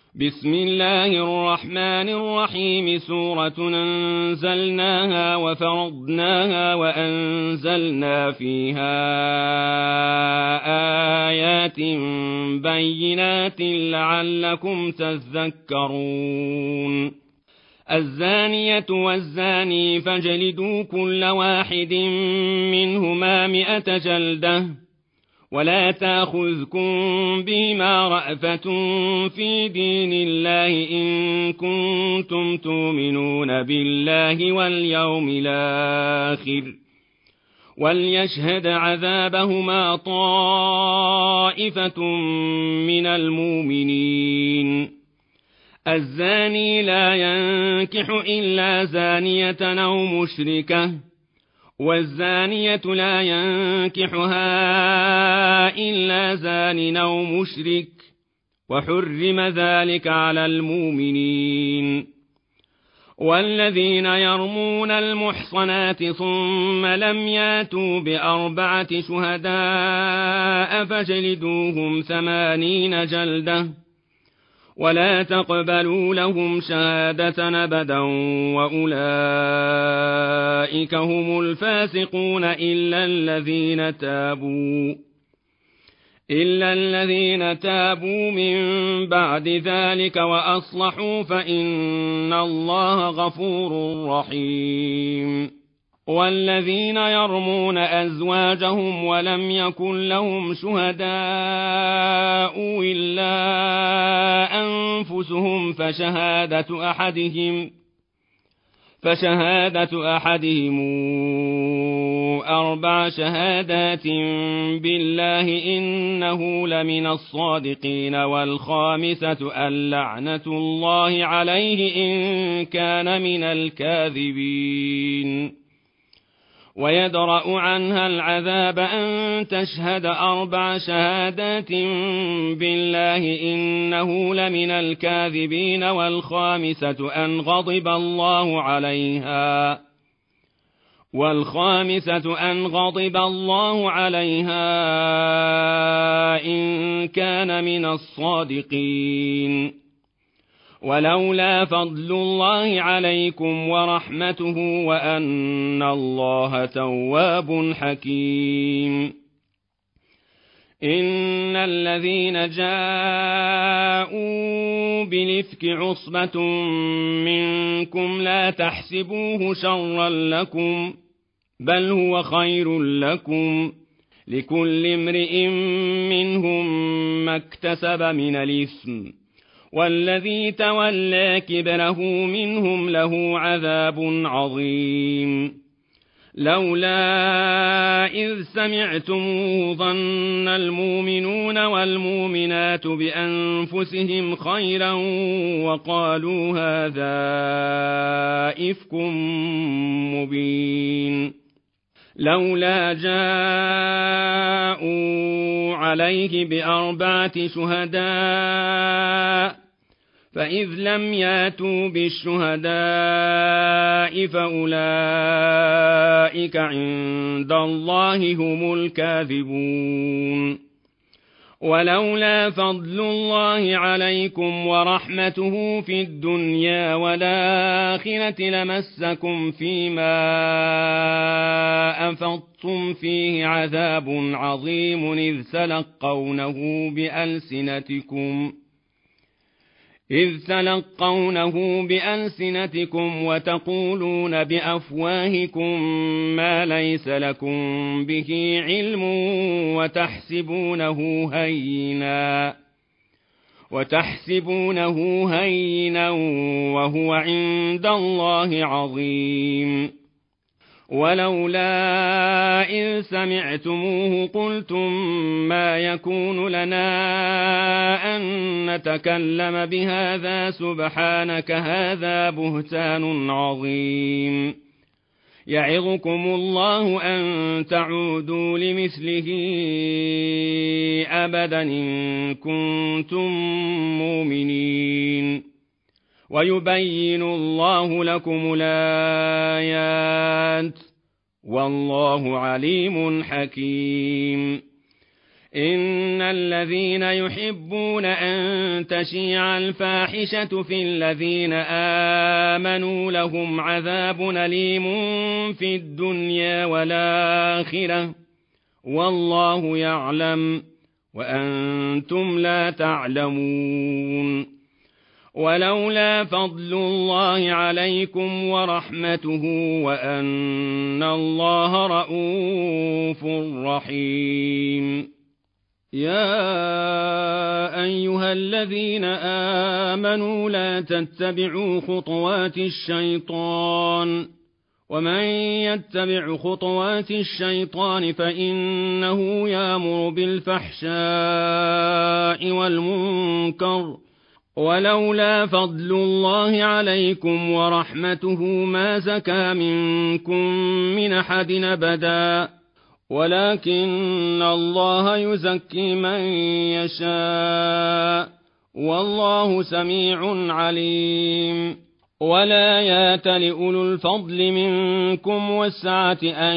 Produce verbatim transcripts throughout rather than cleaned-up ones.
بسم الله الرحمن الرحيم سورة أنزلناها وفرضناها وأنزلنا فيها آيات بينات لعلكم تذكرون الزانية والزاني فاجلدوا كل واحد منهما مئة جلدة ولا تأخذكم بما رأفة في دين الله إن كنتم تؤمنون بالله واليوم الآخر وليشهد عذابهما طائفة من المؤمنين الزاني لا ينكح إلا زانية أو مشركة والزانية لا ينكحها إلا زان أو مشرك وحرم ذلك على المؤمنين والذين يرمون المحصنات ثم لم ياتوا بأربعة شهداء فاجلدوهم ثمانين جلدة ولا تقبلوا لهم شهادة أبدا وأولئك هم الفاسقون إلا الذين تابوا إلا الذين تابوا من بعد ذلك وأصلحوا فإن الله غفور رحيم والذين يرمون أزواجهم ولم يكن لهم شهداء إلا أنفسهم فشهادة أحدهم فشهادة أحدهم أربع شهادات بالله إنه لمن الصادقين والخامسة اللعنة الله عليه إن كان من الكاذبين ويدرأ عنها العذاب أن تشهد أربع شهادات بالله إنه لمن الكاذبين والخامسة أن غضب الله عليها والخامسة أن غضب الله عليها إن كان من الصادقين ولولا فضل الله عليكم ورحمته وأن الله تواب حكيم إن الذين جاءوا بالإفك عصبة منكم لا تحسبوه شرا لكم بل هو خير لكم لكل امرئ منهم ما اكتسب من الإثم والذي تولى كبره منهم له عذاب عظيم لولا إذ سمعتموه ظن المؤمنون والمؤمنات بأنفسهم خيرا وقالوا هذا إفك مبين لولا جاءوا عليه بأربعة شهداء فإذ لم ياتوا بالشهداء فأولئك عند الله هم الكاذبون ولولا فضل الله عليكم ورحمته في الدنيا والآخرة لمسكم فيما أفضتم فيه عذاب عظيم إذ تلقونه بألسنتكم إذ تلقونه بألسنتكم وتقولون بأفواهكم ما ليس لكم به علم وتحسبونه هينا وتحسبونه هينا وهو عند الله عظيم ولولا إذ سمعتموه قلتم ما يكون لنا أن نتكلم بهذا سبحانك هذا بهتان عظيم يعظكم الله أن تعودوا لمثله أبدا إن كنتم مؤمنين ويبين الله لكم الآيات والله عليم حكيم إن الذين يحبون أن تشيع الفاحشة في الذين آمنوا لهم عذاب أليم في الدنيا والآخرة والله يعلم وأنتم لا تعلمون. ولولا فضل الله عليكم ورحمته وأن الله رءوف رحيم. يا أيها الذين آمنوا لا تتبعوا خطوات الشيطان ومن يتبع خطوات الشيطان فإنه يأمر بالفحشاء والمنكر ولولا فضل الله عليكم ورحمته ما زكى منكم من أحد أبدا ولكن الله يزكي من يشاء والله سميع عليم. ولا يات لأولو الفضل منكم والسعة أن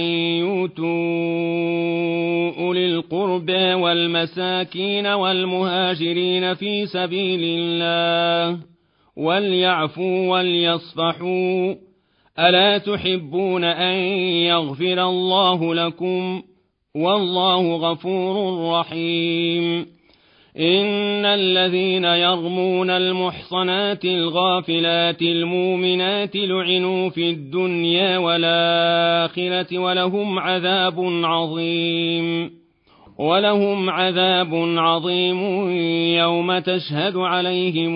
يؤتوا أولي القربى والمساكين والمهاجرين في سبيل الله وليعفوا وليصفحوا ألا تحبون أن يغفر الله لكم والله غفور رحيم. إن الذين يرمون المحصنات الغافلات المؤمنات لعنوا في الدنيا والآخرة ولهم عذاب عظيم ولهم عذاب عظيم يوم تشهد عليهم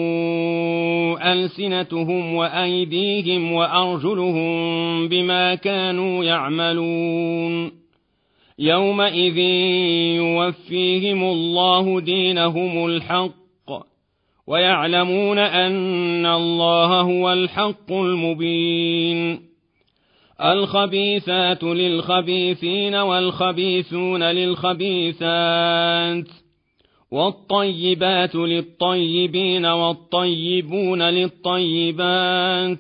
ألسنتهم وأيديهم وأرجلهم بما كانوا يعملون. يومئذ يوفيهم الله دينهم الحق ويعلمون أن الله هو الحق المبين. الخبيثات للخبيثين والخبيثون للخبيثات والطيبات للطيبين والطيبون للطيبات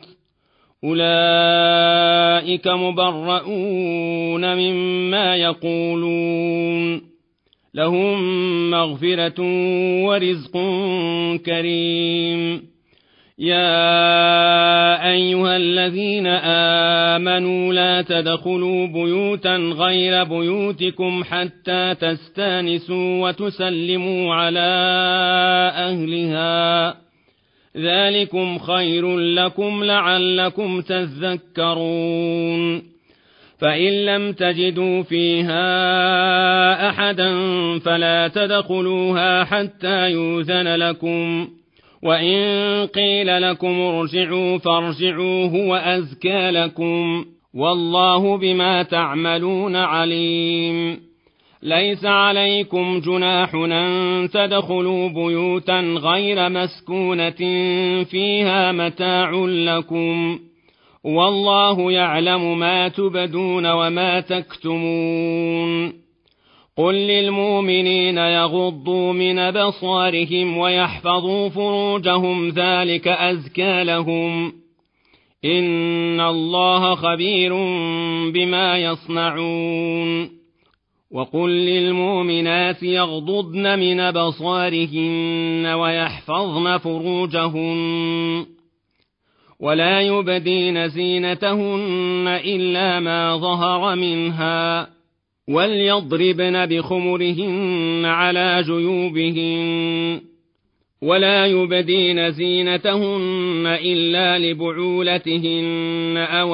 أولئك مبرؤون مما يقولون لهم مغفرة ورزق كريم. يا أيها الذين آمنوا لا تدخلوا بيوتا غير بيوتكم حتى تستانسوا وتسلموا على أهلها ذلكم خير لكم لعلكم تذكرون. فإن لم تجدوا فيها أحدا فلا تدخلوها حتى يؤذن لكم وإن قيل لكم ارجعوا فارجعوا هو أزكى لكم والله بما تعملون عليم. ليس عليكم جناح أن تدخلوا بيوتا غير مسكونة فيها متاع لكم والله يعلم ما تبدون وما تكتمون. قل للمؤمنين يغضوا من أبصارهم ويحفظوا فروجهم ذلك أزكى لهم إن الله خبير بما يصنعون. وقل للمؤمنات يغضضن من أبصارهن ويحفظن فروجهن ولا يبدين زينتهن إلا ما ظهر منها وليضربن بخمرهن على جيوبهن ولا يبدين زينتهن إلا لبعولتهن أو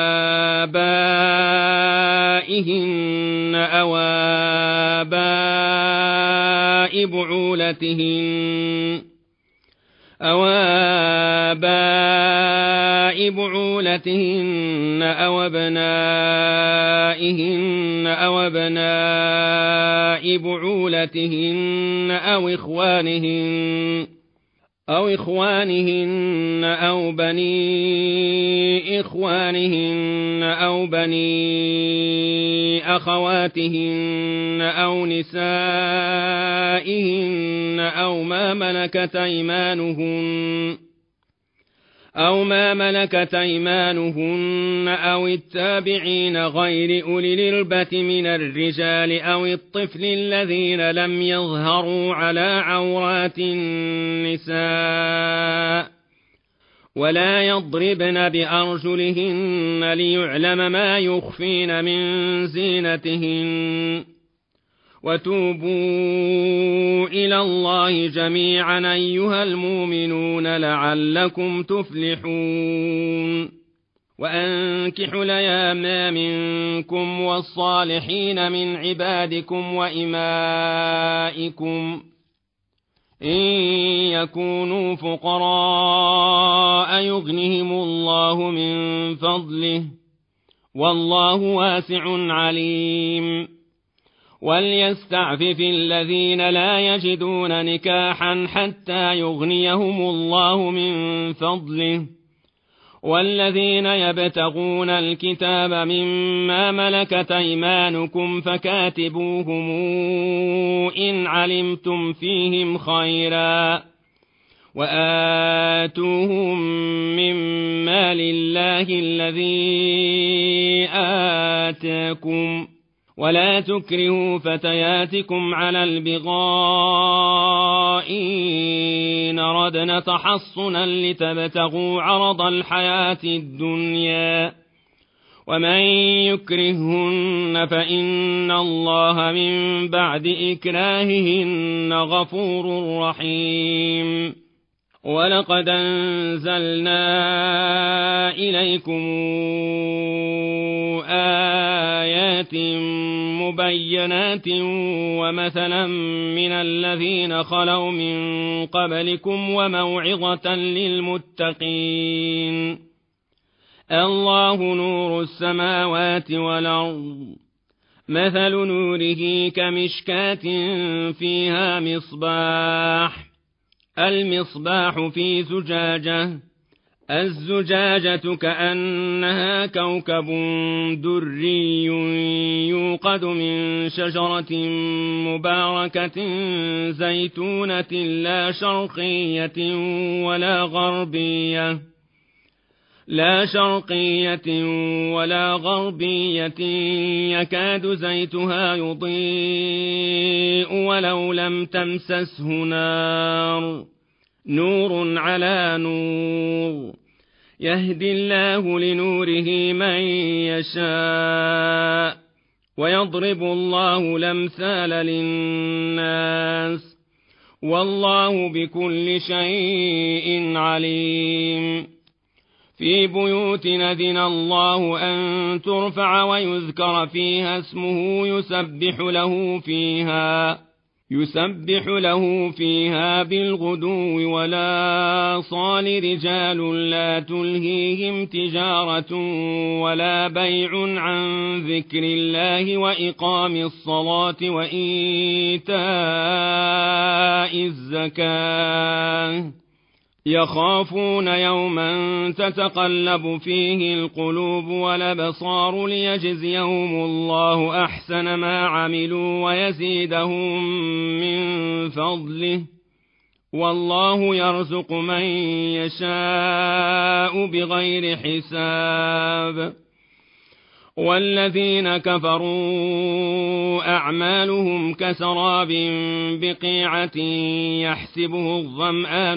آبائهن أو آباء بعولتهن أو آباء بعولتهن أو أبنائهن أو أبناء بعولتهن أو إخوانهن أو إخوانهن أو بني إخوانهن أو بني أخواتهن أو نسائهن أو ما ملكت أيمانهن أو ما ملكت أيمانهن أو التابعين غير أولي الإربة من الرجال أو الطفل الذين لم يظهروا على عورات النساء ولا يضربن بأرجلهن ليعلم ما يخفين من زينتهن وتوبوا إلى الله جميعا أيها المؤمنون لعلكم تفلحون وأنكحوا الأيام منكم والصالحين من عبادكم وإمائكم إن يكونوا فقراء يغنهم الله من فضله والله واسع عليم وليستعفف الذين لا يجدون نكاحا حتى يغنيهم الله من فضله والذين يبتغون الكتاب مما ملكت أيمانكم فكاتبوهم إن علمتم فيهم خيرا وآتوهم مما لله الذي آتاكم ولا تكرهوا فتياتكم على البغاء إن أردنا تحصنا لتبتغوا عرض الحياة الدنيا ومن يكرههن فإن الله من بعد إكراههن غفور رحيم ولقد أنزلنا إليكم آيات مبينات ومثلا من الذين خلوا من قبلكم وموعظة للمتقين الله نور السماوات والأرض مثل نوره كمشكاة فيها مصباح المصباح في زجاجة الزجاجة كأنها كوكب دري يوقد من شجرة مباركة زيتونة لا شرقية ولا غربية لا شرقية ولا غربية يكاد زيتها يضيء ولو لم تمسسه نار نور على نور يهدي الله لنوره من يشاء ويضرب الله الأمثال للناس والله بكل شيء عليم في بيوت أذن الله أن ترفع ويذكر فيها اسمه يسبح له فيها يسبح له فيها بالغدو ولا صال رجال لا تلهيهم تجارة ولا بيع عن ذكر الله وإقام الصلاة وإيتاء الزكاة يخافون يوما تتقلب فيه القلوب والأبصار ليجزيهم الله أحسن ما عملوا ويزيدهم من فضله والله يرزق من يشاء بغير حساب والذين كفروا أعمالهم كسراب بقيعة يحسبه الظمآن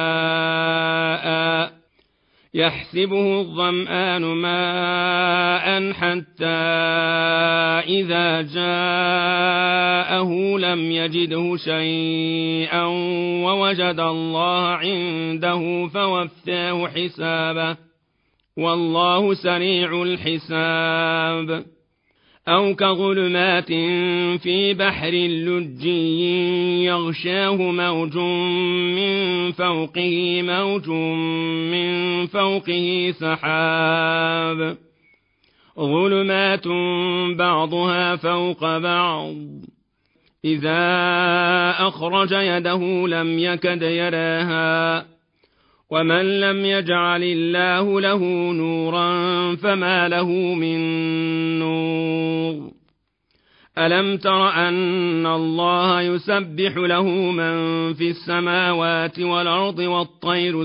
ماء يحسبه الظمآن ماء حتى إذا جاءه لم يجده شيئا ووجد الله عنده فوفاه حسابه والله سريع الحساب أو كظلمات في بحر لجي يغشاه موج من فوقه موج من فوقه سحاب ظلمات بعضها فوق بعض إذا أخرج يده لم يكد يراها ومن لم يجعل الله له نورا فما له من نور ألم تر أن الله يسبح له من في السماوات والأرض والطير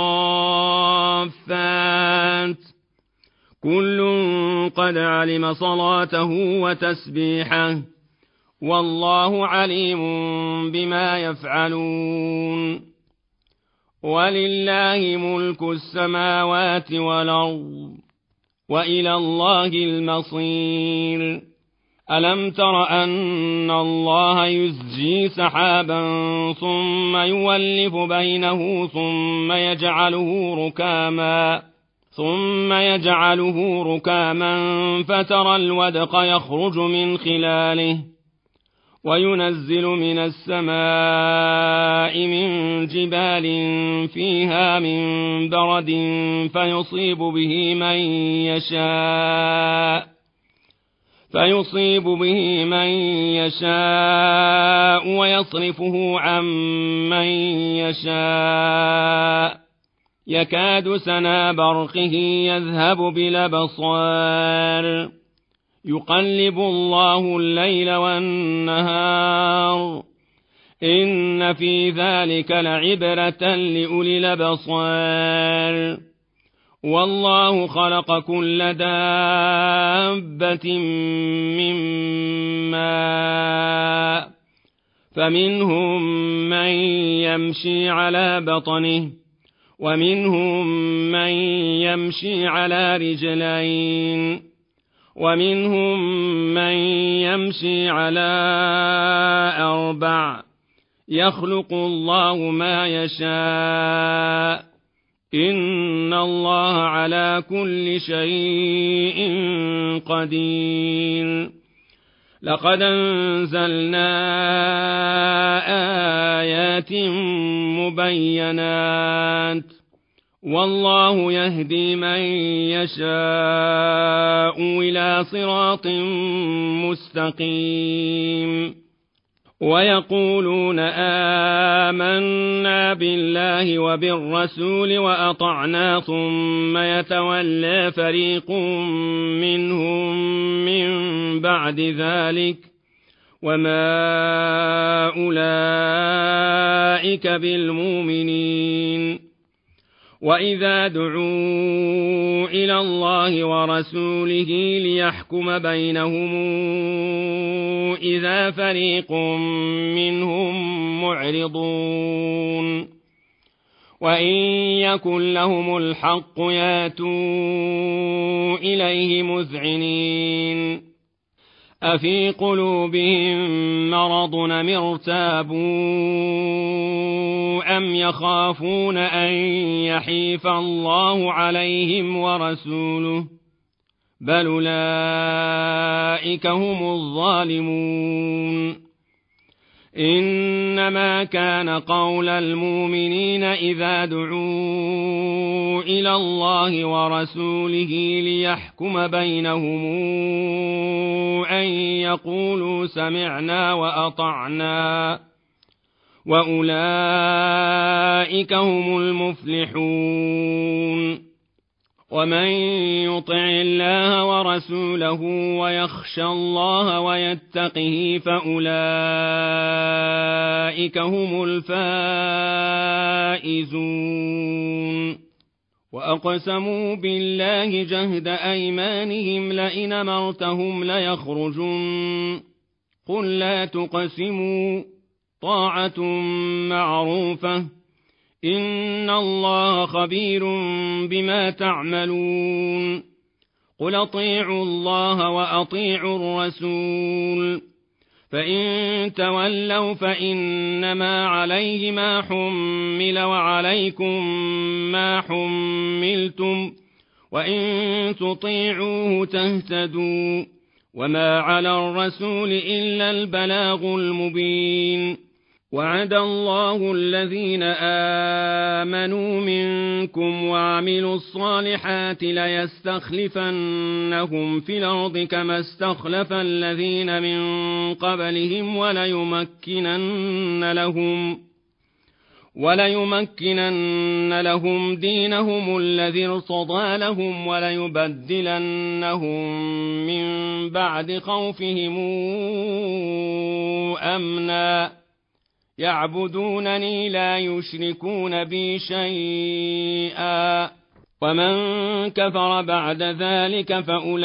صافات كل قد علم صلاته وتسبيحه والله عليم بما يفعلون ولله ملك السماوات والأرض وإلى الله المصير ألم تر أن الله يزجي سحابا ثم يولف بينه ثم يجعله ركاما ثم يجعله ركاما فترى الودق يخرج من خلاله وينزل من السماء من جبال فيها من برد فيصيب به من يشاء فيصيب به من يشاء ويصرفه عن من يشاء يكاد سنا برقه يذهب بالأبصار يقلب الله الليل والنهار إن في ذلك لعبرة لأولي الأبصار والله خلق كل دابة من ماء فمنهم من يمشي على بطنه ومنهم من يمشي على رجلين ومنهم من يمشي على أربع يخلق الله ما يشاء إن الله على كل شيء قدير لقد أنزلنا آيات مبينات والله يهدي من يشاء إلى صراط مستقيم ويقولون آمنا بالله وبالرسول وأطعنا ثم يتولى فريق منهم من بعد ذلك وما أولئك بالمؤمنين وإذا دعوا إلى الله ورسوله ليحكم بينهم إذا فريق منهم معرضون وإن يكن لهم الحق ياتوا إليه مذعنين أفي قلوبهم مرض أم ارتابوا أم يخافون أن يحيف الله عليهم ورسوله بل أولئك هم الظالمون إنما كان قول المؤمنين إذا دعوا إلى الله ورسوله ليحكم بينهم أن يقولوا سمعنا وأطعنا وأولئك هم المفلحون ومن يطع الله ورسوله ويخشى الله ويتقه فأولئك هم الفائزون وأقسموا بالله جهد أيمانهم لئن أمرتهم ليخرجن قل لا تقسموا طاعة معروفة إن الله خبير بما تعملون قل أطيعوا الله وأطيعوا الرسول فإن تولوا فإنما عليه ما حمل وعليكم ما حملتم وإن تطيعوه تهتدوا وما على الرسول إلا البلاغ المبين وعد الله الذين آمنوا منكم وعملوا الصالحات ليستخلفنهم في الأرض كما استخلف الذين من قبلهم وليمكنن لهم وليمكنن لهم دينهم الذي ارتضى لهم وليبدلنهم من بعد خوفهم أمنا يعبدونني لا يشركون بي شيئا ومن كفر بعد ذلك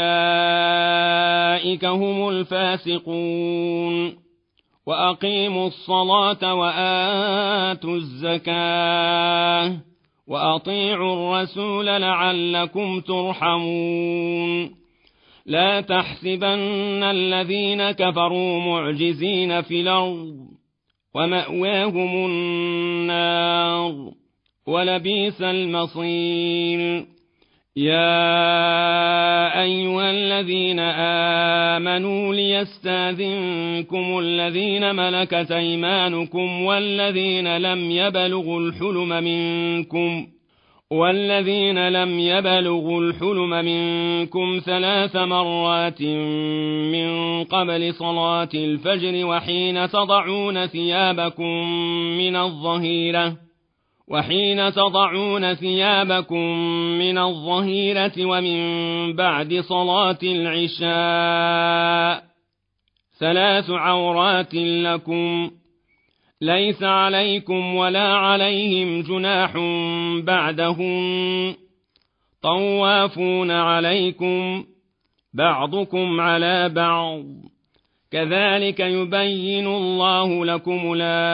فأولئك هم الفاسقون وأقيموا الصلاة وآتوا الزكاة وأطيعوا الرسول لعلكم ترحمون لا تحسبن الذين كفروا معجزين في الأرض ومأواهم النار ولبئس المصير يا أيها الذين آمنوا ليستاذنكم الذين ملكت أيمانكم والذين لم يبلغوا الحلم منكم والذين لم يبلغوا الحلم منكم ثلاث مرات من قبل صلاة الفجر وحين تضعون ثيابكم من الظهيرة وحين تضعون ثيابكم من الظهيرة ومن بعد صلاة العشاء ثلاث عورات لكم ليس عليكم ولا عليهم جناح بعدهم طوافون عليكم بعضكم على بعض كذلك يبين الله لكم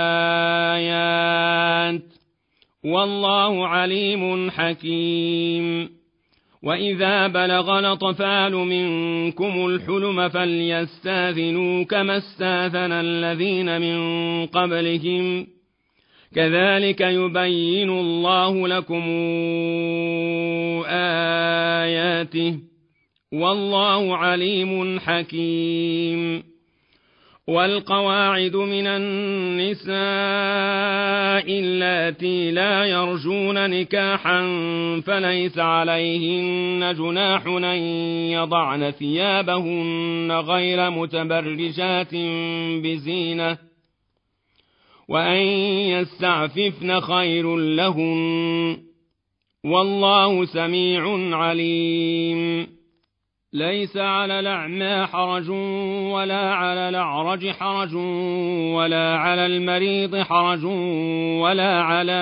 الآيات والله عليم حكيم وإذا بلغ الأطفال منكم الحلم فليستاذنوا كما استاذن الذين من قبلهم كذلك يبين الله لكم آياته والله عليم حكيم والقواعد من النساء اللاتي لا يرجون نكاحا فليس عليهن جناح أن يضعن ثيابهن غير متبرجات بزينة وأن يستعففن خير لهن والله سميع عليم ليس على الأعمى حرج ولا على الأعرج حرج ولا على المريض حرج ولا على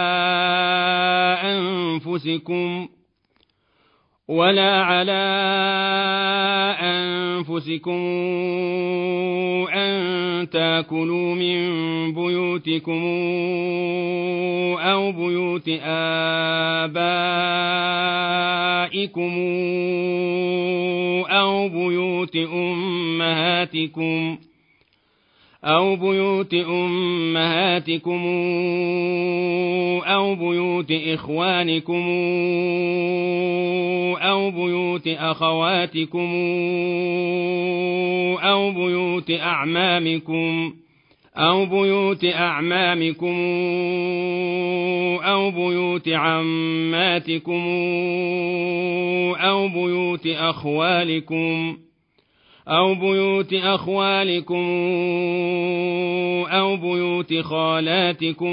أنفسكم ولا على أنفسكم أن تأكلوا من بيوتكم أو بيوت آبائكم أو بيوت أمهاتكم أو بيوت أمهاتكم أو بيوت إخوانكم أو بيوت أخواتكم أو بيوت أعمامكم أو بيوت أعمامكم أو بيوت عماتكم أو بيوت أخوالكم أو بيوت أخوالكم أو بيوت خالاتكم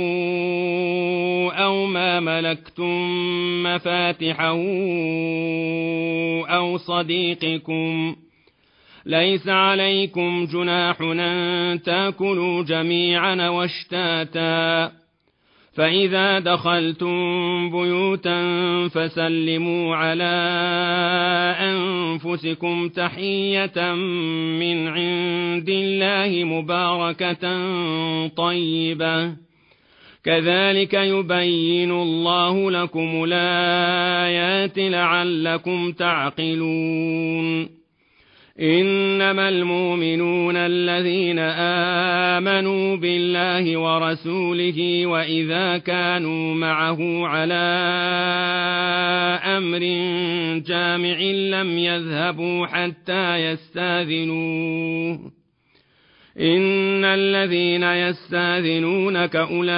أو ما ملكتم مفاتحه أو صديقكم ليس عليكم جناح أن تأكلوا جميعا واشتاتا فإذا دخلتم بيوتا فسلموا على أنفسكم تحية من عند الله مباركة طيبة كذلك يبين الله لكم الآيات لعلكم تعقلون إنما المؤمنون الذين آمنوا بالله ورسوله وإذا كانوا معه على أمر جامع لم يذهبوا حتى يستاذنوه إن الذين يستاذنونك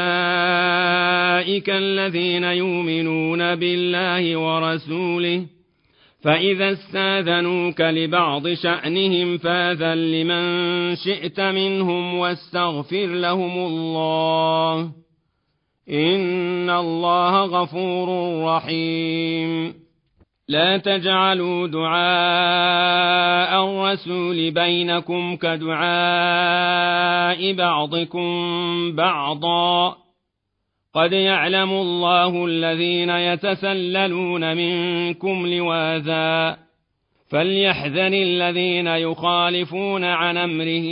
أولئك الذين يؤمنون بالله ورسوله فإذا استاذنوك لبعض شأنهم فاذن لمن شئت منهم واستغفر لهم الله إن الله غفور رحيم. لا تجعلوا دعاء الرسول بينكم كدعاء بعضكم بعضا قد يعلم الله الذين يتسللون منكم لواذا فليحذر الذين يخالفون عن أمره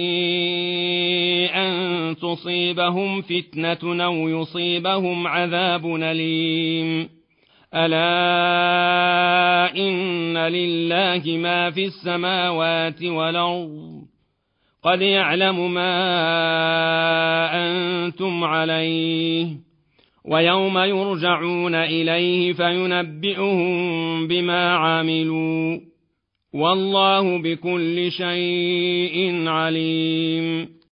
أن تصيبهم فتنة أو يصيبهم عذاب أليم. ألا إن لله ما في السماوات والأرض قد يعلم ما أنتم عليه ويوم يرجعون إليه فينبئهم بما عملوا والله بكل شيء عليم.